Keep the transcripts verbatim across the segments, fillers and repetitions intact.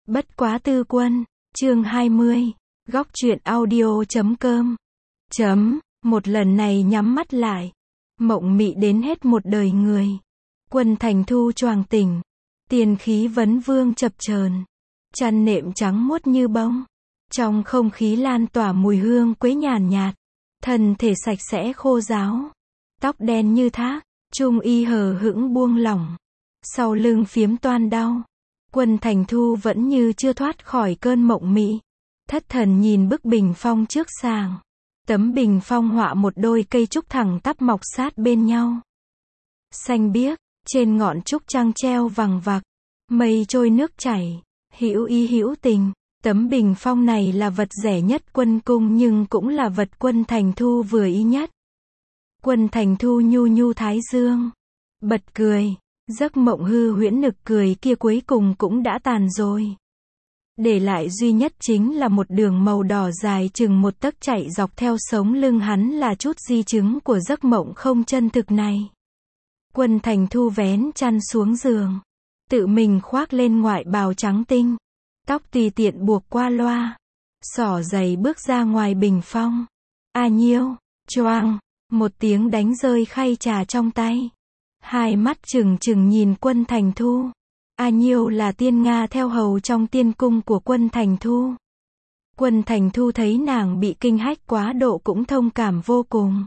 Bất quá tư quân, chương hai mươi, góc truyện audio chấm com. Chấm, một lần này nhắm mắt lại. Mộng mị đến hết một đời người. Quân Thành Thu choàng tỉnh. Tiền khí vấn vương chập chờn. Chăn nệm trắng muốt như bông. Trong không khí lan tỏa mùi hương quế nhàn nhạt. Thân thể sạch sẽ khô ráo. Tóc đen như thác. Trung y hờ hững buông lỏng. Sau lưng phiếm toan đau. Quân Thành Thu vẫn như chưa thoát khỏi cơn mộng mị. Thất thần nhìn bức bình phong trước sàng. Tấm bình phong họa một đôi cây trúc thẳng tắp mọc sát bên nhau. Xanh biếc, trên ngọn trúc trăng treo vằng vặc. Mây trôi nước chảy, hữu ý hữu tình. Tấm bình phong này là vật rẻ nhất Quân cung nhưng cũng là vật Quân Thành Thu vừa ý nhất. Quân Thành Thu nhu nhu thái dương. Bật cười. Giấc mộng hư huyễn nực cười kia cuối cùng cũng đã tàn rồi. Để lại duy nhất chính là một đường màu đỏ dài chừng một tấc chạy dọc theo sống lưng hắn là chút di chứng của giấc mộng không chân thực này. Quân Thành Thu vén chăn xuống giường. Tự mình khoác lên ngoại bào trắng tinh. Tóc tùy tiện buộc qua loa. Xỏ giày bước ra ngoài bình phong. A Nhiêu, choang, một tiếng đánh rơi khay trà trong tay. Hai mắt trừng trừng nhìn Quân Thành Thu. A Nhiêu là tiên Nga theo hầu trong tiên cung của Quân Thành Thu. Quân Thành Thu thấy nàng bị kinh hách quá độ cũng thông cảm vô cùng.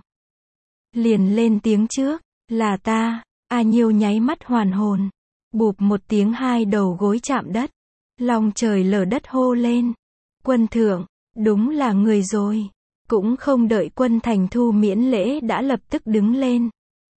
Liền lên tiếng trước, là ta. A Nhiêu nháy mắt hoàn hồn. Bụp một tiếng hai đầu gối chạm đất. Lòng trời lở đất hô lên. Quân thượng, đúng là người rồi. Cũng không đợi Quân Thành Thu miễn lễ đã lập tức đứng lên.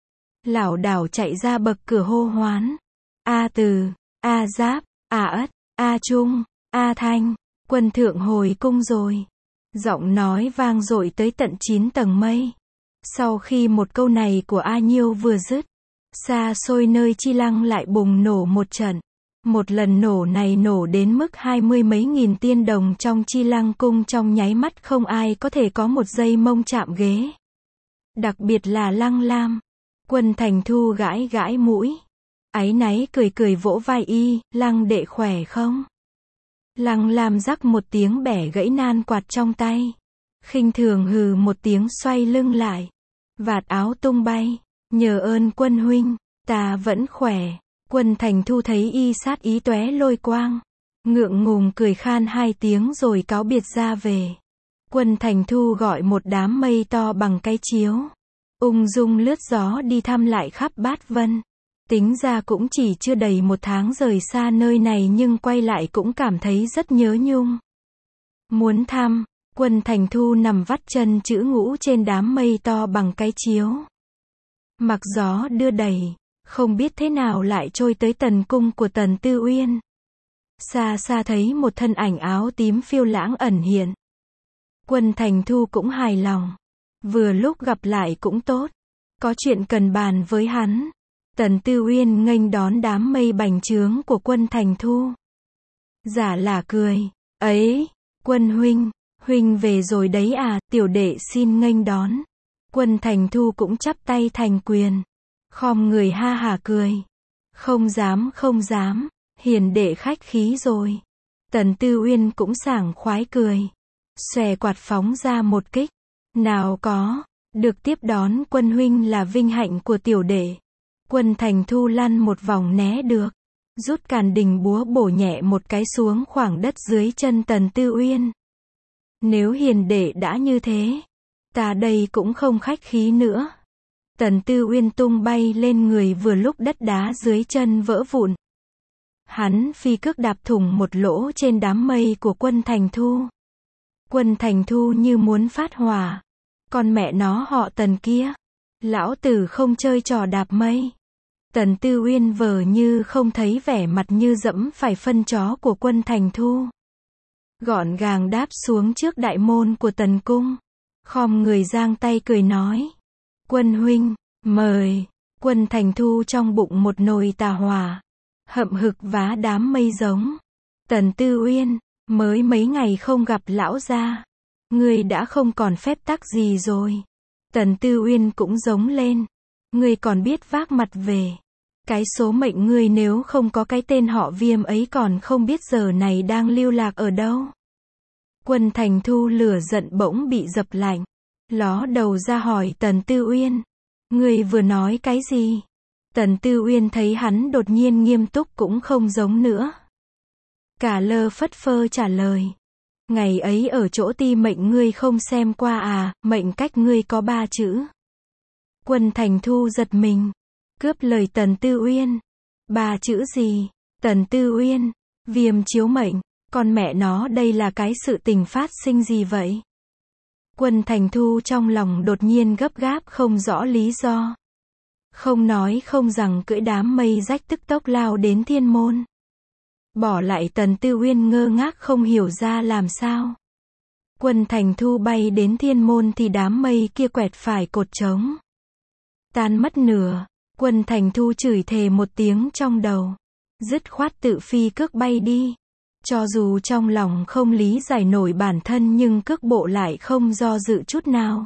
Lảo đảo chạy ra bậc cửa hô hoán. A Từ, A Giáp, A Ất, A Trung, A Thanh, Quân thượng hồi cung rồi. Giọng nói vang dội tới tận chín tầng mây. Sau khi một câu này của A Nhiêu vừa dứt, xa xôi nơi Chi Lăng lại bùng nổ một trận. Một lần nổ này nổ đến mức hai mươi mấy nghìn tiên đồng trong Chi Lăng cung trong nháy mắt không ai có thể có một giây mông chạm ghế. Đặc biệt là Lăng Lam. Quân Thành Thu gãi gãi mũi. Áy náy cười cười vỗ vai y, Lăng đệ khỏe không? Lăng Lam rắc một tiếng bẻ gãy nan quạt trong tay. Khinh thường hừ một tiếng xoay lưng lại. Vạt áo tung bay. Nhờ ơn Quân huynh, ta vẫn khỏe. Quân Thành Thu thấy y sát ý tóe lôi quang. Ngượng ngùng cười khan hai tiếng rồi cáo biệt ra về. Quân Thành Thu gọi một đám mây to bằng cái chiếu. Ung dung lướt gió đi thăm lại khắp bát vân. Tính ra cũng chỉ chưa đầy một tháng rời xa nơi này nhưng quay lại cũng cảm thấy rất nhớ nhung. Muốn thăm, Quân Thành Thu nằm vắt chân chữ ngũ trên đám mây to bằng cái chiếu. Mặc gió đưa đẩy, không biết thế nào lại trôi tới tần cung của Tần Tư Uyên. Xa xa thấy một thân ảnh áo tím phiêu lãng ẩn hiện. Quân Thành Thu cũng hài lòng. Vừa lúc gặp lại cũng tốt. Có chuyện cần bàn với hắn. Tần Tư Uyên nghênh đón đám mây bành trướng của Quân Thành Thu. Giả lả cười. Ấy, Quân huynh, huynh về rồi đấy à, tiểu đệ xin nghênh đón. Quân Thành Thu cũng chắp tay thành quyền. Khom người ha hả cười. Không dám không dám, hiền đệ khách khí rồi. Tần Tư Uyên cũng sảng khoái cười. Xòe quạt phóng ra một kích. Nào có, được tiếp đón Quân huynh là vinh hạnh của tiểu đệ. Quân Thành Thu lăn một vòng né được. Rút càn đình búa bổ nhẹ một cái xuống khoảng đất dưới chân Tần Tư Uyên. Nếu hiền đệ đã như thế, ta đây cũng không khách khí nữa. Tần Tư Uyên tung bay lên người vừa lúc đất đá dưới chân vỡ vụn. Hắn phi cước đạp thủng một lỗ trên đám mây của Quân Thành Thu. Quân Thành Thu như muốn phát hỏa. Con mẹ nó họ Tần kia. Lão tử không chơi trò đạp mây. Tần Tư Uyên vờ như không thấy vẻ mặt như dẫm phải phân chó của Quân Thành Thu. Gọn gàng đáp xuống trước đại môn của Tần cung. Khom người giang tay cười nói. Quân huynh, mời. Quân Thành Thu trong bụng một nồi tà hỏa. Hậm hực vá đám mây giống. Tần Tư Uyên, mới mấy ngày không gặp lão gia. Ngươi đã không còn phép tắc gì rồi. Tần Tư Uyên cũng giống lên. Ngươi còn biết vác mặt về. Cái số mệnh ngươi nếu không có cái tên họ Viêm ấy còn không biết giờ này đang lưu lạc ở đâu. Quân Thành Thu lửa giận bỗng bị dập lạnh. Ló đầu ra hỏi Tần Tư Uyên. Ngươi vừa nói cái gì? Tần Tư Uyên thấy hắn đột nhiên nghiêm túc cũng không giống nữa. Cả lơ phất phơ trả lời. Ngày ấy ở chỗ ti mệnh ngươi không xem qua à, mệnh cách ngươi có ba chữ. Quân Thành Thu giật mình. Cướp lời Tần Tư Uyên. Ba chữ gì? Tần Tư Uyên. Viêm chiếu mệnh. Con mẹ nó đây là cái sự tình phát sinh gì vậy? Quân Thành Thu trong lòng đột nhiên gấp gáp không rõ lý do. Không nói không rằng cưỡi đám mây rách tức tốc lao đến thiên môn. Bỏ lại Tần Tư Uyên ngơ ngác không hiểu ra làm sao. Quân Thành Thu bay đến thiên môn thì đám mây kia quẹt phải cột trống. Tan mất nửa, Quân Thành Thu chửi thề một tiếng trong đầu. Dứt khoát tự phi cước bay đi. Cho dù trong lòng không lý giải nổi bản thân nhưng cước bộ lại không do dự chút nào.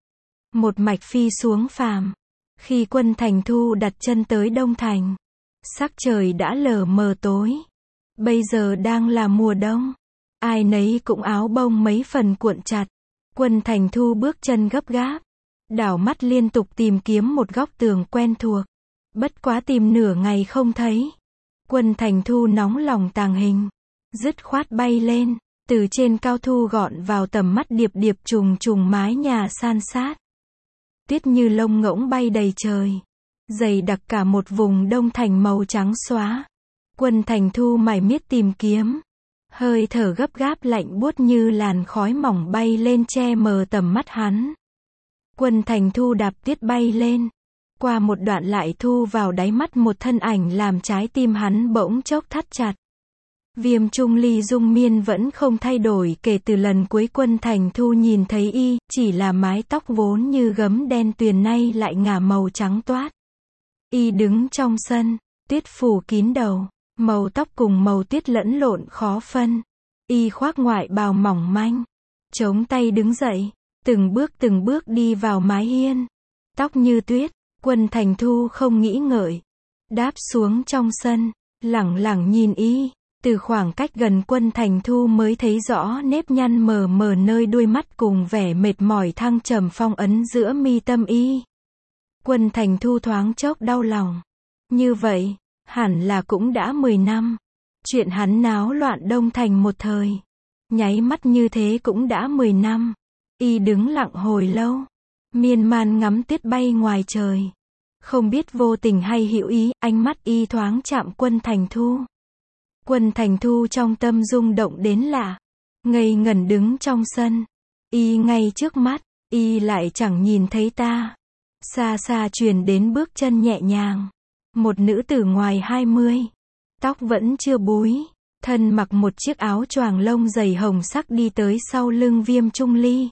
Một mạch phi xuống phàm. Khi Quân Thành Thu đặt chân tới Đông Thành, sắc trời đã lờ mờ tối. Bây giờ đang là mùa đông. Ai nấy cũng áo bông mấy phần cuộn chặt. Quân Thành Thu bước chân gấp gáp. Đảo mắt liên tục tìm kiếm một góc tường quen thuộc. Bất quá tìm nửa ngày không thấy. Quân Thành Thu nóng lòng tàng hình. Dứt khoát bay lên. Từ trên cao thu gọn vào tầm mắt điệp điệp trùng trùng mái nhà san sát. Tuyết như lông ngỗng bay đầy trời. Dày đặc cả một vùng Đông Thành màu trắng xóa. Quân Thành Thu mải miết tìm kiếm. Hơi thở gấp gáp lạnh buốt như làn khói mỏng bay lên che mờ tầm mắt hắn. Quân Thành Thu đạp tuyết bay lên. Qua một đoạn lại thu vào đáy mắt một thân ảnh làm trái tim hắn bỗng chốc thắt chặt. Viêm Trung Ly dung miên vẫn không thay đổi kể từ lần cuối Quân Thành Thu nhìn thấy y, chỉ là mái tóc vốn như gấm đen tuyền nay lại ngả màu trắng toát. Y đứng trong sân, tuyết phủ kín đầu, màu tóc cùng màu tuyết lẫn lộn khó phân. Y khoác ngoại bào mỏng manh, chống tay đứng dậy, từng bước từng bước đi vào mái hiên. Tóc như tuyết, Quân Thành Thu không nghĩ ngợi, đáp xuống trong sân, lẳng lẳng nhìn y. Từ khoảng cách gần Quân Thành Thu mới thấy rõ nếp nhăn mờ mờ nơi đuôi mắt cùng vẻ mệt mỏi thăng trầm phong ấn giữa mi tâm y. Quân Thành Thu thoáng chốc đau lòng. Như vậy, hẳn là cũng đã mười năm. Chuyện hắn náo loạn Đông Thành một thời. Nháy mắt như thế cũng đã mười năm. Y đứng lặng hồi lâu. Miên man ngắm tuyết bay ngoài trời. Không biết vô tình hay hữu ý, ánh mắt y thoáng chạm Quân Thành Thu. Quân Thành Thu trong tâm rung động đến lạ. Ngây ngẩn đứng trong sân. Y ngay trước mắt, y lại chẳng nhìn thấy ta. Xa xa truyền đến bước chân nhẹ nhàng. Một nữ tử ngoài hai mươi. Tóc vẫn chưa búi. Thân mặc một chiếc áo choàng lông dày hồng sắc đi tới sau lưng Viêm Trung Ly.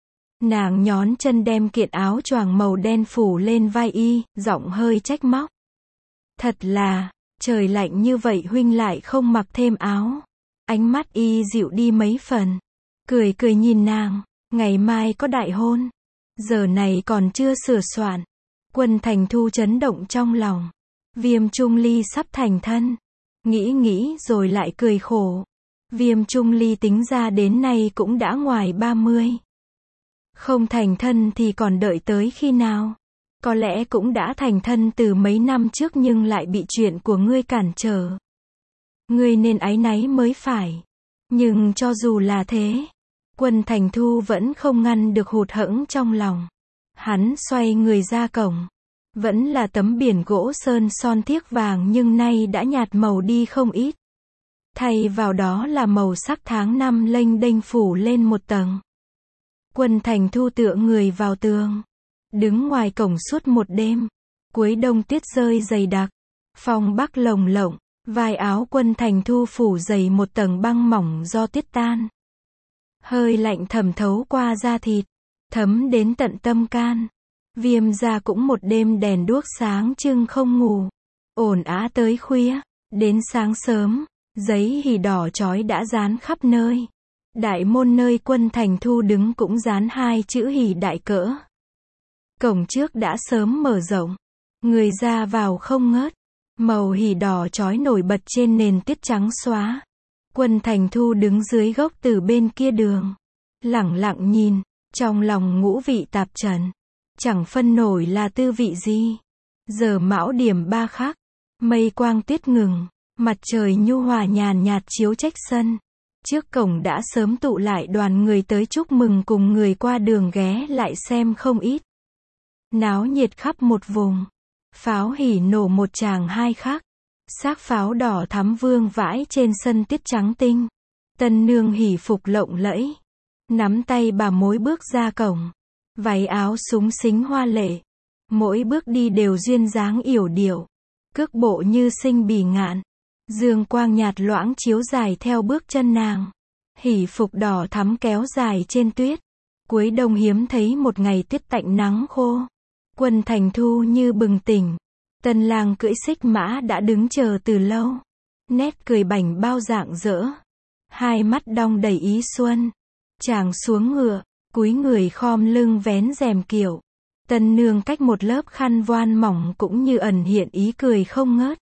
Nàng nhón chân đem kiện áo choàng màu đen phủ lên vai y, giọng hơi trách móc. Thật là, trời lạnh như vậy huynh lại không mặc thêm áo. Ánh mắt y dịu đi mấy phần. Cười cười nhìn nàng, ngày mai có đại hôn. Giờ này còn chưa sửa soạn. Quân Thành Thu chấn động trong lòng. Viêm Trung Ly sắp thành thân. Nghĩ nghĩ rồi lại cười khổ. Viêm Trung Ly tính ra đến nay cũng đã ngoài ba mươi. Không thành thân thì còn đợi tới khi nào? Có lẽ cũng đã thành thân từ mấy năm trước nhưng lại bị chuyện của ngươi cản trở. Ngươi nên áy náy mới phải. Nhưng cho dù là thế, Quân Thành Thu vẫn không ngăn được hụt hẫng trong lòng. Hắn xoay người ra cổng. Vẫn là tấm biển gỗ sơn son thiếc vàng nhưng nay đã nhạt màu đi không ít. Thay vào đó là màu sắc tháng năm lênh đênh phủ lên một tầng. Quân Thành Thu tựa người vào tường. Đứng ngoài cổng suốt một đêm. Cuối đông tuyết rơi dày đặc. Phong bắc lồng lộng. Vai áo Quân Thành Thu phủ dày một tầng băng mỏng do tuyết tan. Hơi lạnh thẩm thấu qua da thịt. Thấm đến tận tâm can. Viêm ra cũng một đêm đèn đuốc sáng trưng không ngủ. Ồn ào tới khuya. Đến sáng sớm. Giấy hỉ đỏ chói đã dán khắp nơi. Đại môn nơi Quân Thành Thu đứng cũng dán hai chữ hỉ đại cỡ. Cổng trước đã sớm mở rộng. Người ra vào không ngớt. Màu hỉ đỏ chói nổi bật trên nền tuyết trắng xóa. Quân Thành Thu đứng dưới gốc từ bên kia đường, lẳng lặng nhìn, trong lòng ngũ vị tạp trần, chẳng phân nổi là tư vị gì. Giờ mão điểm ba khắc, mây quang tuyết ngừng, mặt trời nhu hòa nhàn nhạt chiếu trách sân. Trước cổng đã sớm tụ lại đoàn người tới chúc mừng cùng người qua đường ghé lại xem không ít. Náo nhiệt khắp một vùng. Pháo hỉ nổ một tràng hai khắc. Xác pháo đỏ thắm vương vãi trên sân tuyết trắng tinh. Tân nương hỉ phục lộng lẫy. Nắm tay bà mối bước ra cổng. Váy áo súng xính hoa lệ. Mỗi bước đi đều duyên dáng yểu điệu. Cước bộ như sinh bì ngạn. Dương quang nhạt loãng chiếu dài theo bước chân nàng. Hỉ phục đỏ thắm kéo dài trên tuyết. Cuối đông hiếm thấy một ngày tuyết tạnh nắng khô. Quân Thành Thu như bừng tỉnh. Tân lang cưỡi xích mã đã đứng chờ từ lâu. Nét cười bảnh bao rạng rỡ. Hai mắt đong đầy ý xuân. Chàng xuống ngựa, cúi người khom lưng vén rèm kiệu. Tân nương cách một lớp khăn voan mỏng cũng như ẩn hiện ý cười không ngớt.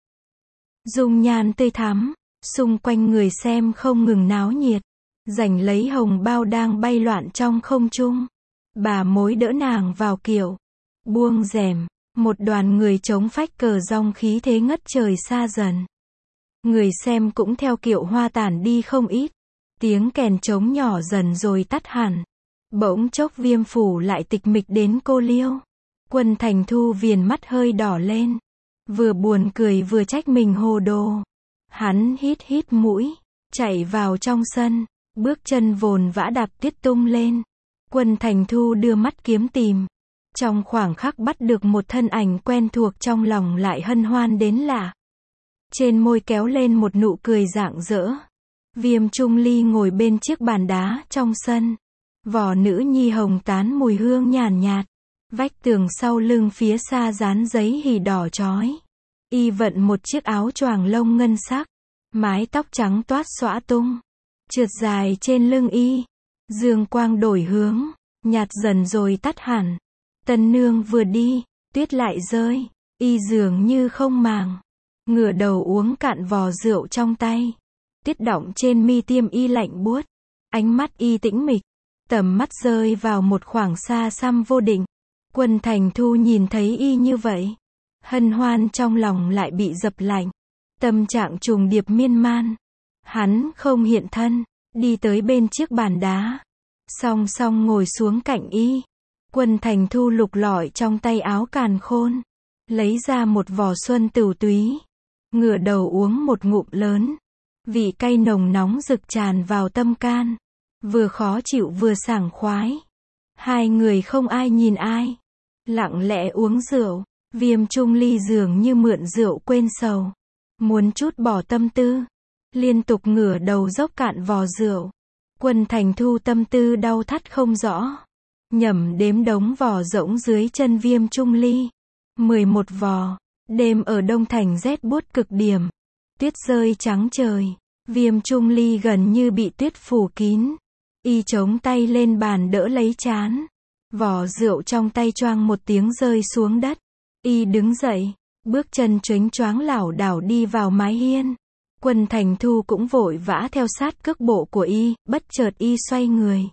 Dung nhan tươi thắm, xung quanh người xem không ngừng náo nhiệt. Giành lấy hồng bao đang bay loạn trong không trung. Bà mối đỡ nàng vào kiệu. Buông rèm, một đoàn người chống phách cờ rong khí thế ngất trời xa dần. Người xem cũng theo kiệu hoa tản đi không ít. Tiếng kèn trống nhỏ dần rồi tắt hẳn. Bỗng chốc Viêm phủ lại tịch mịch đến cô liêu. Quân Thành Thu viền mắt hơi đỏ lên. Vừa buồn cười vừa trách mình hồ đồ. Hắn hít hít mũi, chạy vào trong sân, bước chân vồn vã đạp tuyết tung lên. Quân Thành Thu đưa mắt kiếm tìm. Trong khoảng khắc bắt được một thân ảnh quen thuộc, trong lòng lại hân hoan đến lạ. Trên môi kéo lên một nụ cười rạng rỡ. Viêm Trung Ly ngồi bên chiếc bàn đá trong sân. Vỏ nữ nhi hồng tán mùi hương nhàn nhạt. Vách tường sau lưng phía xa dán giấy hỉ đỏ chói. Y vận một chiếc áo choàng lông ngân sắc. Mái tóc trắng toát xõa tung. Trượt dài trên lưng y. Dương quang đổi hướng. Nhạt dần rồi tắt hẳn. Tân nương vừa đi, tuyết lại rơi. Y dường như không màng. Ngửa đầu uống cạn vò rượu trong tay. Tuyết đọng trên mi tiêm y lạnh buốt. Ánh mắt y tĩnh mịch. Tầm mắt rơi vào một khoảng xa xăm vô định. Quân Thành Thu nhìn thấy y như vậy. Hân hoan trong lòng lại bị dập lạnh. Tâm trạng trùng điệp miên man. Hắn không hiện thân. Đi tới bên chiếc bàn đá. Song song ngồi xuống cạnh y. Quân Thành Thu lục lọi trong tay áo càn khôn. Lấy ra một vò xuân tửu túy. Ngửa đầu uống một ngụm lớn. Vị cay nồng nóng rực tràn vào tâm can. Vừa khó chịu vừa sảng khoái. Hai người không ai nhìn ai. Lặng lẽ uống rượu. Viêm Trung Ly dường như mượn rượu quên sầu. Muốn trút bỏ tâm tư. Liên tục ngửa đầu dốc cạn vò rượu. Quân Thành Thu tâm tư đau thắt không rõ. Nhẩm đếm đống vò rỗng dưới chân Viêm Trung Ly. mười một vò. Đêm ở Đông Thành rét buốt cực điểm. Tuyết rơi trắng trời. Viêm Trung Ly gần như bị tuyết phủ kín. Y chống tay lên bàn đỡ lấy trán. Vò rượu trong tay choang một tiếng rơi xuống đất. Y đứng dậy. Bước chân chếnh choáng lảo đảo đi vào mái hiên. Quân Thành Thu cũng vội vã theo sát cước bộ của y. Bất chợt y xoay người.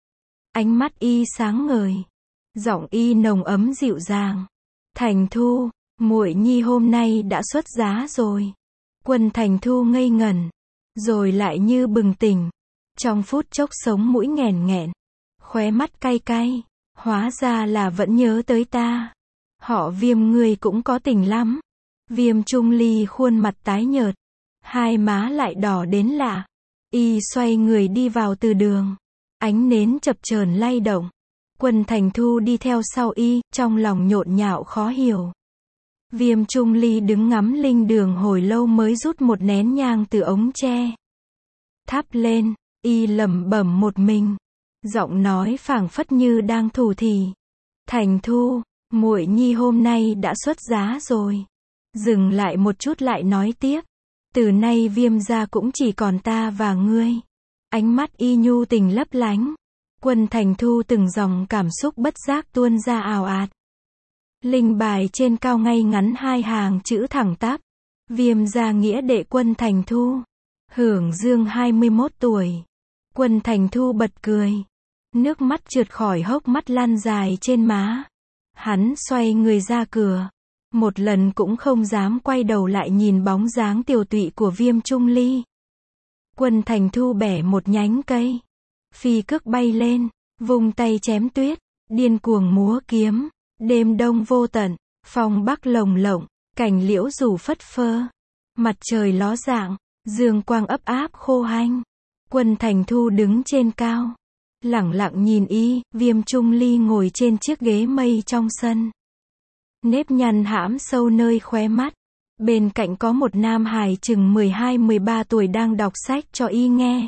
Ánh mắt y sáng ngời. Giọng y nồng ấm dịu dàng. Thành Thu, muội nhi hôm nay đã xuất giá rồi. Quân Thành Thu ngây ngẩn. Rồi lại như bừng tỉnh. Trong phút chốc sống mũi nghẹn nghẹn. Khóe mắt cay cay. Hóa ra là vẫn nhớ tới ta. Họ Viêm ngươi cũng có tình lắm. Viêm Trung Ly khuôn mặt tái nhợt. Hai má lại đỏ đến lạ. Y xoay người đi vào từ đường. Ánh nến chập chờn lay động. Quân Thành Thu đi theo sau y, trong lòng nhộn nhạo khó hiểu. Viêm Trung Ly đứng ngắm linh đường hồi lâu mới rút một nén nhang từ ống tre. Thắp lên, y lẩm bẩm một mình. Giọng nói phảng phất như đang thủ thỉ. Thành Thu, muội nhi hôm nay đã xuất giá rồi. Dừng lại một chút lại nói tiếp. Từ nay Viêm gia cũng chỉ còn ta và ngươi. Ánh mắt y nhu tình lấp lánh. Quân Thành Thu từng dòng cảm xúc bất giác tuôn ra ào ạt. Linh bài trên cao ngay ngắn hai hàng chữ thẳng tắp. Viêm gia nghĩa đệ Quân Thành Thu. Hưởng dương hai mươi mốt tuổi. Quân Thành Thu bật cười. Nước mắt trượt khỏi hốc mắt lan dài trên má. Hắn xoay người ra cửa. Một lần cũng không dám quay đầu lại nhìn bóng dáng tiều tụy của Viêm Trung Ly. Quân Thành Thu bẻ một nhánh cây. Phi cước bay lên, vung tay chém tuyết, điên cuồng múa kiếm. Đêm đông vô tận, phong bắc lồng lộng, cảnh liễu rủ phất phơ. Mặt trời ló dạng, dương quang ấp áp khô hanh. Quân Thành Thu đứng trên cao, lẳng lặng nhìn y. Viêm Trung Ly ngồi trên chiếc ghế mây trong sân. Nếp nhăn hãm sâu nơi khóe mắt. Bên cạnh có một nam hài chừng mười hai mười ba tuổi đang đọc sách cho y nghe.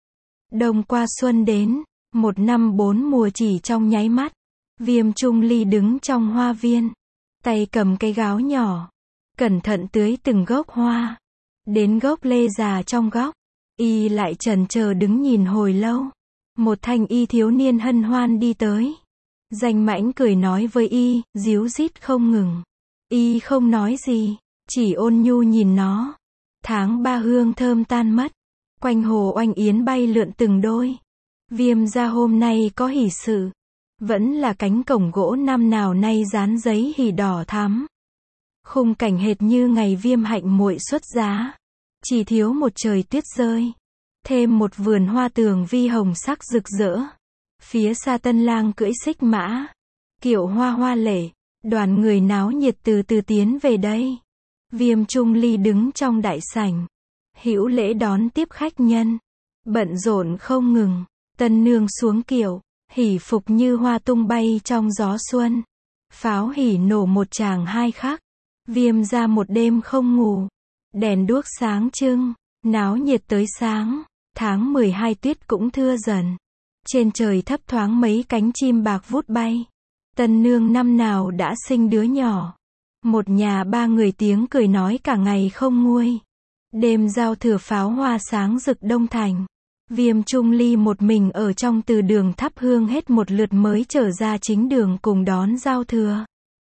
Đông qua xuân đến, một năm bốn mùa chỉ trong nháy mắt. Viêm Trung Ly đứng trong hoa viên, tay cầm cây gáo nhỏ, cẩn thận tưới từng gốc hoa. Đến gốc lê già trong góc, y lại chần chờ đứng nhìn hồi lâu. Một thanh y thiếu niên hân hoan đi tới. Danh mãnh cười nói với y, díu dít không ngừng. Y không nói gì, chỉ ôn nhu nhìn nó. Tháng ba hương thơm tan mất, quanh hồ oanh yến bay lượn từng đôi. Viêm gia hôm nay có hỷ sự, vẫn là cánh cổng gỗ năm nào nay dán giấy hỉ đỏ thắm. Khung cảnh hệt như ngày Viêm hạnh muội xuất giá, chỉ thiếu một trời tuyết rơi, thêm một vườn hoa tường vi hồng sắc rực rỡ. Phía xa tân lang cưỡi xích mã, kiệu hoa hoa lệ, đoàn người náo nhiệt từ từ tiến về đây. Viêm Trung Ly đứng trong đại sảnh, hữu lễ đón tiếp khách nhân, bận rộn không ngừng. Tân nương xuống kiệu, hỉ phục như hoa tung bay trong gió xuân. Pháo hỉ nổ một tràng hai khắc. Viêm ra một đêm không ngủ, đèn đuốc sáng trưng, náo nhiệt tới sáng. Tháng mười hai tuyết cũng thưa dần, trên trời thấp thoáng mấy cánh chim bạc vút bay. Tân nương năm nào đã sinh đứa nhỏ, một nhà ba người tiếng cười nói cả ngày không nguôi. Đêm giao thừa pháo hoa sáng rực đông thành. Viêm Trung Ly một mình ở trong từ đường thắp hương hết một lượt mới trở ra chính đường cùng đón giao thừa.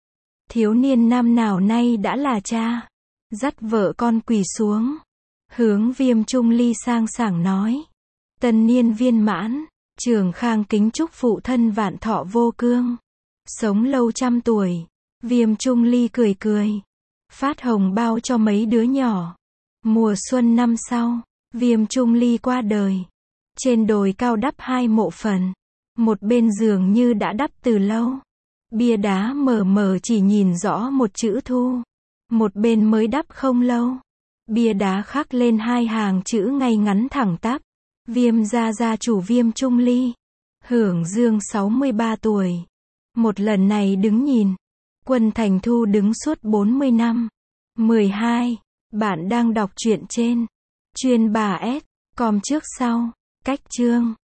Thiếu niên năm nào nay đã là cha, dắt vợ con quỳ xuống, hướng Viêm Trung Ly sang sảng nói: tân niên viên mãn, trường khang kính chúc phụ thân vạn thọ vô cương, sống lâu trăm tuổi. Viêm Trung Ly cười cười, phát hồng bao cho mấy đứa nhỏ. Mùa xuân năm sau, Viêm Trung Ly qua đời. Trên đồi cao đắp hai mộ phần, một bên giường như đã đắp từ lâu. Bia đá mờ mờ chỉ nhìn rõ một chữ Thu. Một bên mới đắp không lâu, bia đá khắc lên hai hàng chữ ngay ngắn thẳng tắp: Viêm gia gia chủ Viêm Trung Ly, hưởng dương sáu mươi ba tuổi. Một lần này đứng nhìn, Quân Thành Thu đứng suốt bốn mươi năm. mười hai. Bạn đang đọc truyện trên chuyên bà S com trước sau, cách chương.